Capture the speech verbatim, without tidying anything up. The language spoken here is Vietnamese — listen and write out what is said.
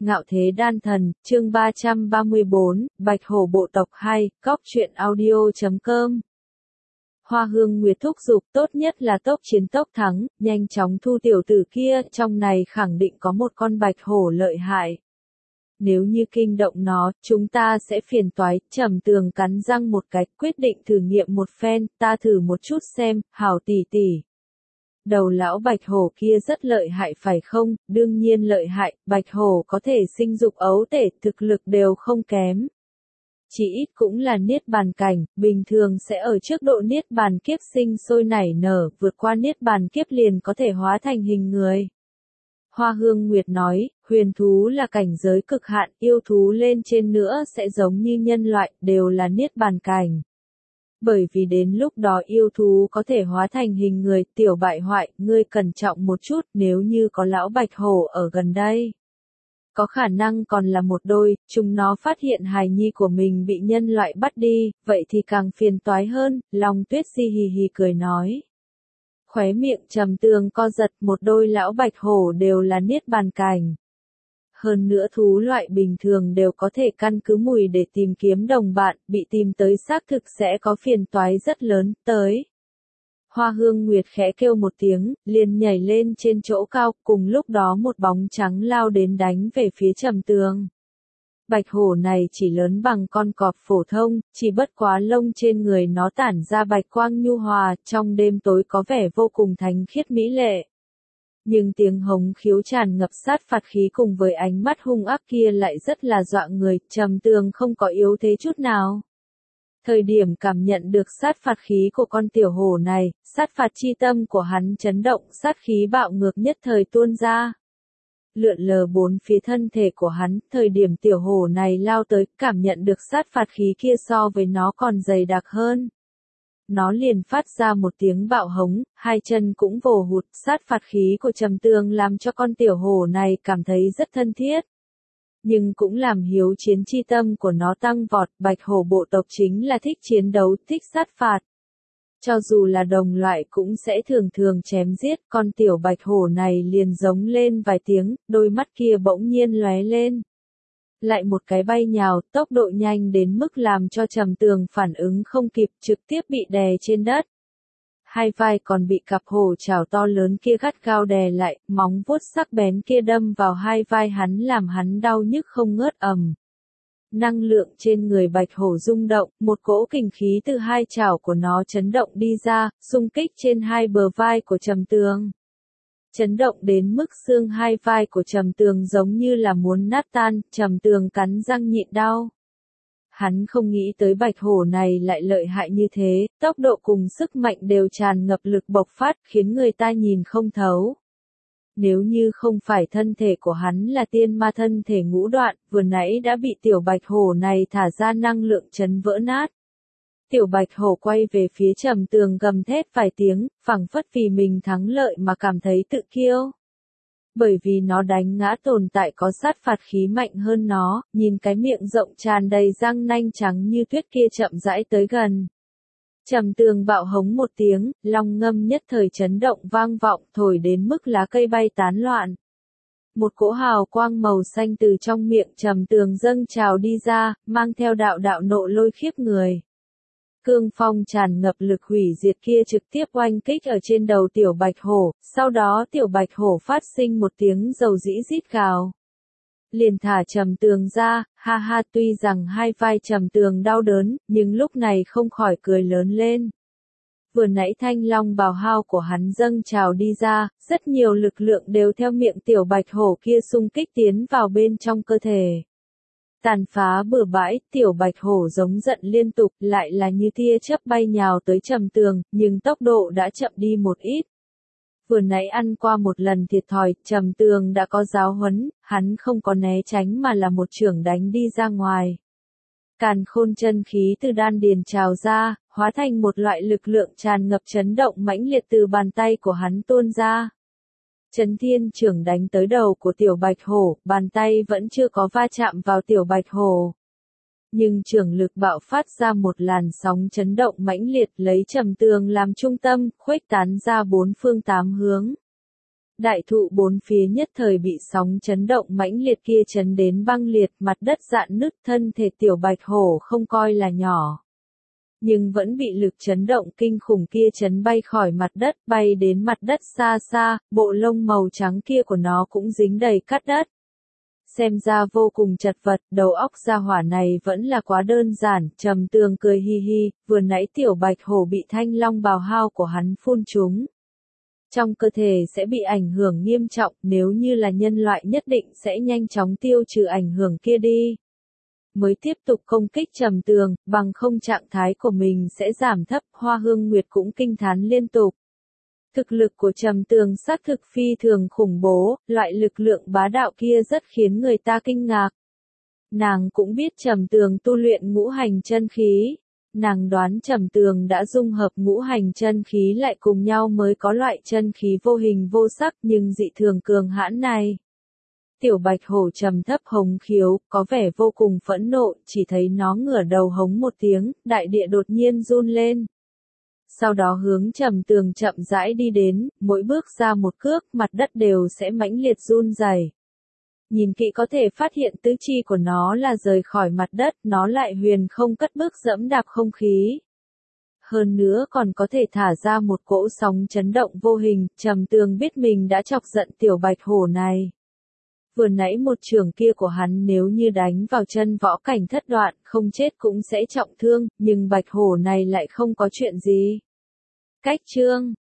Ngạo Thế Đan Thần, chương ba trăm ba mươi bốn, Bạch Hổ Bộ Tộc hai, Cóc Truyện Audio chấm com. Hoa Hương Nguyệt thúc giục tốt nhất là tốc chiến tốc thắng, nhanh chóng thu tiểu tử kia, trong này khẳng định có một con bạch hổ lợi hại. Nếu như kinh động nó, chúng ta sẽ phiền toái. Trầm Tường cắn răng một cái, quyết định thử nghiệm một phen, ta thử một chút xem, hảo tỷ tỷ. Đầu lão bạch hổ kia rất lợi hại phải không? Đương nhiên lợi hại, bạch hổ có thể sinh dục ấu tể, thực lực đều không kém. Chỉ ít cũng là niết bàn cảnh, bình thường sẽ ở trước độ niết bàn kiếp sinh sôi nảy nở, vượt qua niết bàn kiếp liền có thể hóa thành hình người. Hoa Hương Nguyệt nói, huyền thú là cảnh giới cực hạn, yêu thú lên trên nữa sẽ giống như nhân loại, đều là niết bàn cảnh. Bởi vì đến lúc đó yêu thú có thể hóa thành hình người, tiểu bại hoại, ngươi cẩn trọng một chút, nếu như có lão bạch hổ ở gần đây. Có khả năng còn là một đôi, chúng nó phát hiện hài nhi của mình bị nhân loại bắt đi, vậy thì càng phiền toái hơn, Long Tuyết si hì hì cười nói. Khóe miệng Trầm Tường co giật, một đôi lão bạch hổ đều là niết bàn cảnh. Hơn nữa thú loại bình thường đều có thể căn cứ mùi để tìm kiếm đồng bạn, bị tìm tới xác thực sẽ có phiền toái rất lớn, tới. Hoa Hương Nguyệt khẽ kêu một tiếng, liền nhảy lên trên chỗ cao, cùng lúc đó một bóng trắng lao đến đánh về phía Trầm Tường. Bạch hổ này chỉ lớn bằng con cọp phổ thông, chỉ bất quá lông trên người nó tản ra bạch quang nhu hòa, trong đêm tối có vẻ vô cùng thánh khiết mỹ lệ. Nhưng tiếng hống khiếu tràn ngập sát phạt khí cùng với ánh mắt hung ác kia lại rất là dọa người, Trầm Tường không có yếu thế chút nào. Thời điểm cảm nhận được sát phạt khí của con tiểu hổ này, sát phạt chi tâm của hắn chấn động, sát khí bạo ngược nhất thời tuôn ra. Lượn lờ bốn phía thân thể của hắn, thời điểm tiểu hổ này lao tới, cảm nhận được sát phạt khí kia so với nó còn dày đặc hơn. Nó liền phát ra một tiếng bạo hống, hai chân cũng vồ hụt, sát phạt khí của Trầm Tường làm cho con tiểu hổ này cảm thấy rất thân thiết. Nhưng cũng làm hiếu chiến chi tâm của nó tăng vọt, bạch hổ bộ tộc chính là thích chiến đấu, thích sát phạt. Cho dù là đồng loại cũng sẽ thường thường chém giết, con tiểu bạch hổ này liền giống lên vài tiếng, đôi mắt kia bỗng nhiên lóe lên. Lại một cái bay nhào, tốc độ nhanh đến mức làm cho Trầm Tường phản ứng không kịp, trực tiếp bị đè trên đất. Hai vai còn bị cặp hổ chảo to lớn kia gắt gao đè lại, móng vuốt sắc bén kia đâm vào hai vai hắn làm hắn đau nhức không ngớt ầm. Năng lượng trên người bạch hổ rung động, một cỗ kình khí từ hai chảo của nó chấn động đi ra, xung kích trên hai bờ vai của Trầm Tường. Chấn động đến mức xương hai vai của Trầm Tường giống như là muốn nát tan, Trầm Tường cắn răng nhịn đau. Hắn không nghĩ tới bạch hổ này lại lợi hại như thế, tốc độ cùng sức mạnh đều tràn ngập lực bộc phát, khiến người ta nhìn không thấu. Nếu như không phải thân thể của hắn là tiên ma thân thể ngũ đoạn, vừa nãy đã bị tiểu bạch hổ này thả ra năng lượng chấn vỡ nát. Tiểu bạch hổ quay về phía Trầm Tường gầm thét vài tiếng, phảng phất vì mình thắng lợi mà cảm thấy tự kiêu. Bởi vì nó đánh ngã tồn tại có sát phạt khí mạnh hơn nó, nhìn cái miệng rộng tràn đầy răng nanh trắng như tuyết kia chậm rãi tới gần. Trầm Tường bạo hống một tiếng, long ngâm nhất thời chấn động vang vọng, thổi đến mức lá cây bay tán loạn. Một cỗ hào quang màu xanh từ trong miệng Trầm Tường dâng trào đi ra, mang theo đạo đạo nộ lôi khiếp người. Cương phong tràn ngập lực hủy diệt kia trực tiếp oanh kích ở trên đầu tiểu bạch hổ, sau đó tiểu bạch hổ phát sinh một tiếng dầu dĩ rít gào. Liền thả Trầm Tường ra, ha ha, tuy rằng hai vai Trầm Tường đau đớn, nhưng lúc này không khỏi cười lớn lên. Vừa nãy thanh long bào hao của hắn dâng trào đi ra, rất nhiều lực lượng đều theo miệng tiểu bạch hổ kia xung kích tiến vào bên trong cơ thể. Tàn phá bừa bãi, tiểu bạch hổ giống giận liên tục, lại là như tia chớp bay nhào tới Trầm Tường, nhưng tốc độ đã chậm đi một ít. Vừa nãy ăn qua một lần thiệt thòi, Trầm Tường đã có giáo huấn, hắn không có né tránh mà là một chưởng đánh đi ra ngoài. Càn khôn chân khí từ đan điền trào ra, hóa thành một loại lực lượng tràn ngập chấn động mãnh liệt từ bàn tay của hắn tuôn ra. Chấn thiên chưởng đánh tới đầu của tiểu bạch hổ, bàn tay vẫn chưa có va chạm vào tiểu bạch hổ. Nhưng chưởng lực bạo phát ra một làn sóng chấn động mãnh liệt lấy Trầm Tường làm trung tâm, khuếch tán ra bốn phương tám hướng. Đại thụ bốn phía nhất thời bị sóng chấn động mãnh liệt kia chấn đến băng liệt, mặt đất rạn nứt, thân thể tiểu bạch hổ không coi là nhỏ. Nhưng vẫn bị lực chấn động kinh khủng kia chấn bay khỏi mặt đất, bay đến mặt đất xa xa, bộ lông màu trắng kia của nó cũng dính đầy cát đất. Xem ra vô cùng chật vật, đầu óc gia hỏa này vẫn là quá đơn giản, Trầm Tường cười hi hi, vừa nãy tiểu bạch hổ bị thanh long bào hao của hắn phun trúng. Trong cơ thể sẽ bị ảnh hưởng nghiêm trọng, nếu như là nhân loại nhất định sẽ nhanh chóng tiêu trừ ảnh hưởng kia đi. Mới tiếp tục công kích Trầm Tường, bằng không trạng thái của mình sẽ giảm thấp, Hoa Hương Nguyệt cũng kinh thán liên tục. Thực lực của Trầm Tường xác thực phi thường khủng bố, loại lực lượng bá đạo kia rất khiến người ta kinh ngạc. Nàng cũng biết Trầm Tường tu luyện ngũ hành chân khí. Nàng đoán Trầm Tường đã dung hợp ngũ hành chân khí lại cùng nhau mới có loại chân khí vô hình vô sắc nhưng dị thường cường hãn này. Tiểu bạch hổ trầm thấp hống khiếu, có vẻ vô cùng phẫn nộ, chỉ thấy nó ngửa đầu hống một tiếng, đại địa đột nhiên run lên. Sau đó hướng Trầm Tường chậm rãi đi đến, mỗi bước ra một cước, mặt đất đều sẽ mãnh liệt run rẩy. Nhìn kỹ có thể phát hiện tứ chi của nó là rời khỏi mặt đất, nó lại huyền không cất bước dẫm đạp không khí. Hơn nữa còn có thể thả ra một cỗ sóng chấn động vô hình, Trầm Tường biết mình đã chọc giận tiểu bạch hổ này. Vừa nãy một trường kia của hắn nếu như đánh vào chân võ cảnh thất đoạn, không chết cũng sẽ trọng thương, nhưng bạch hổ này lại không có chuyện gì. Cách chương